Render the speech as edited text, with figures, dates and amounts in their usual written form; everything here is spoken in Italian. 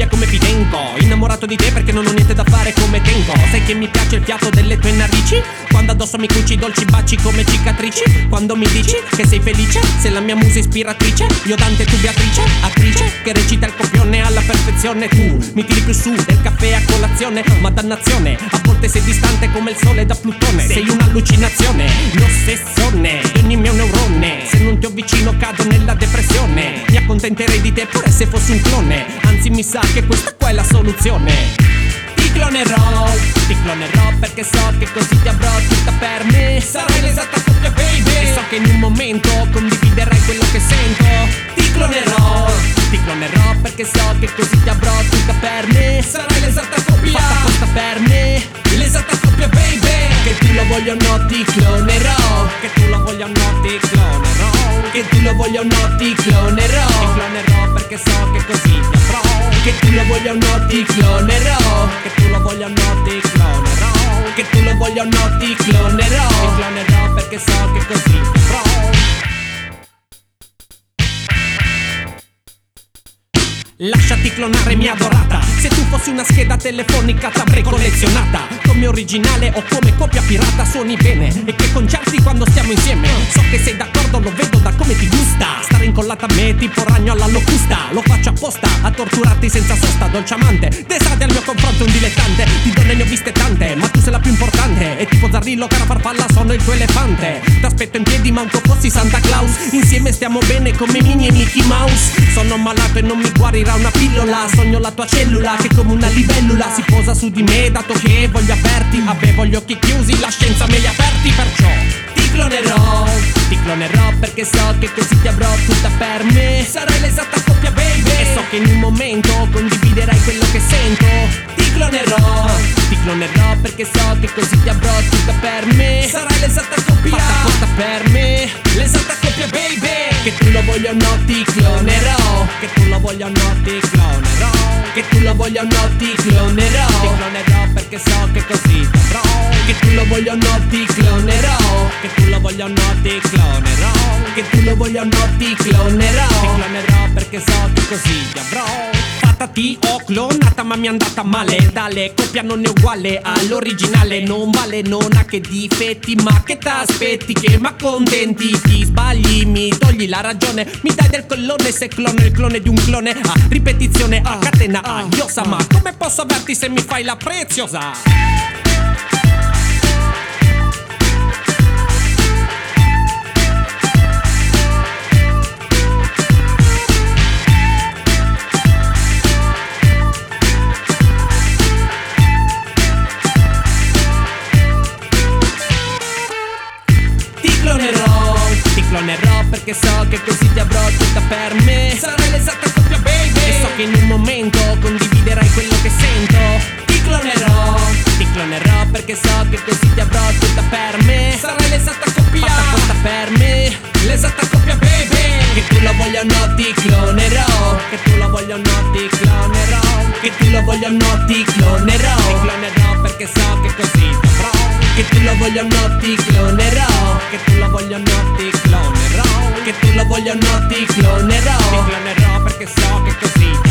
come Fidenco, innamorato di te perché non ho niente da fare come tempo. Sai che mi piace il fiato delle tue narici, quando addosso mi cuci dolci baci come cicatrici. Quando mi dici che sei felice, sei la mia musa ispiratrice. Io Dante, tu Beatrice, attrice che recita il copione alla perfezione. Tu mi tiri più su del caffè a colazione, ma dannazione, a volte sei distante come il sole da Plutone. Sei un'allucinazione, l'ossessione di ogni mio neurone. Se non ti ho vicino cado nella depressione. Mi accontenterei di te pure se fossi un clone, anzi mi sa che questa qua è la soluzione. Ti clonerò perché so che così ti avrò tutta per me. Sarai l'esatta coppia baby, e so che in un momento condividerai quello che sento. Ti clonerò perché so che così ti avrò tutta per me. Sarai l'esatta coppia fatta apposta per me, l'esatta coppia baby. Che tu lo voglia o no ti clonerò, che tu lo voglia o no ti clonerò, che tu lo voglia o no ti clonerò. Ti clonerò perché so che così ti avrò. Che tu lo voglia o no ti clonerò, che tu lo voglia o no ti clonerò, che tu lo voglia o no ti clonerò. Ti clonerò perché so che così ti avrò. Lasciati clonare mia adorata, se tu fossi una scheda telefonica t'avrei collezionata. Come originale o come copia pirata suoni bene, e che concerti quando stiamo insieme. So che sei d'accordo, lo vedo da come ti gusta stare incollata a me tipo ragno alla locusta. Lo faccio apposta a torturarti senza sosta, dolce amante. Desate al mio confronto un dilettante, di donne ne ho viste tante, ma tu sei la più importante. E tipo Zarrillo, cara farfalla, sono il tuo elefante. T'aspetto in piedi manco fossi Santa Claus, insieme stiamo bene come Minnie e Mickey Mouse. Sono malato e non mi guarirà una pillola, sogno la tua cellula che come una libellula si posa su di me, dato che voglio aperti. Avevo gli occhi chiusi, la scienza me li ha aperti, perciò ti clonerò perché so che così ti avrò tutta per me. Sarai l'esatta coppia baby, e so che in un momento condividerai quello che sento. Ti clonerò perché so che così ti avrò tutta per me. Sarai l'esatta coppia fatta apposta per me, l'esatta coppia baby. Che tu lo voglia o no ti clonerò, che tu lo voglia o no ti clonerò, che tu lo voglia o no ti clonerò. Ti clonerò perché so che così ti avrò. Che tu lo voglia o no ti clonerò, che tu lo voglia o no ti clonerò, che tu lo voglia o no ti clonerò. Ti clonerò perché so che così ti avrò. Ti ho clonata ma mi è andata male. Tale coppia non è uguale all'originale, non vale, non ha che difetti. Ma che t'aspetti che m'accontenti? Ti sbagli, mi togli la ragione, mi dai del collone se clono il clone di un clone. A ripetizione, a catena, a ghiosa. Ma come posso averti se mi fai la preziosa? Ti clonerò perché so che così ti avrò tutta per me. Sarai l'esatta coppia baby, e so che in un momento condividerai quello che sento. Ti clonerò perché so che così ti avrò tutta per me. Sarai l'esatta coppia fatta apposta per me, l'esatta coppia baby. Che tu lo voglia o no ti clonerò, che tu lo voglia o no ti clonerò, che tu lo voglia o no ti clonerò. Ti clonerò perché so che così ti avrò. Che tu lo voglia o no ti clonerò, che tu lo voglia o no ti clonerò, che tu lo voglia o no ti clonerò. Ti clonerò perché so che così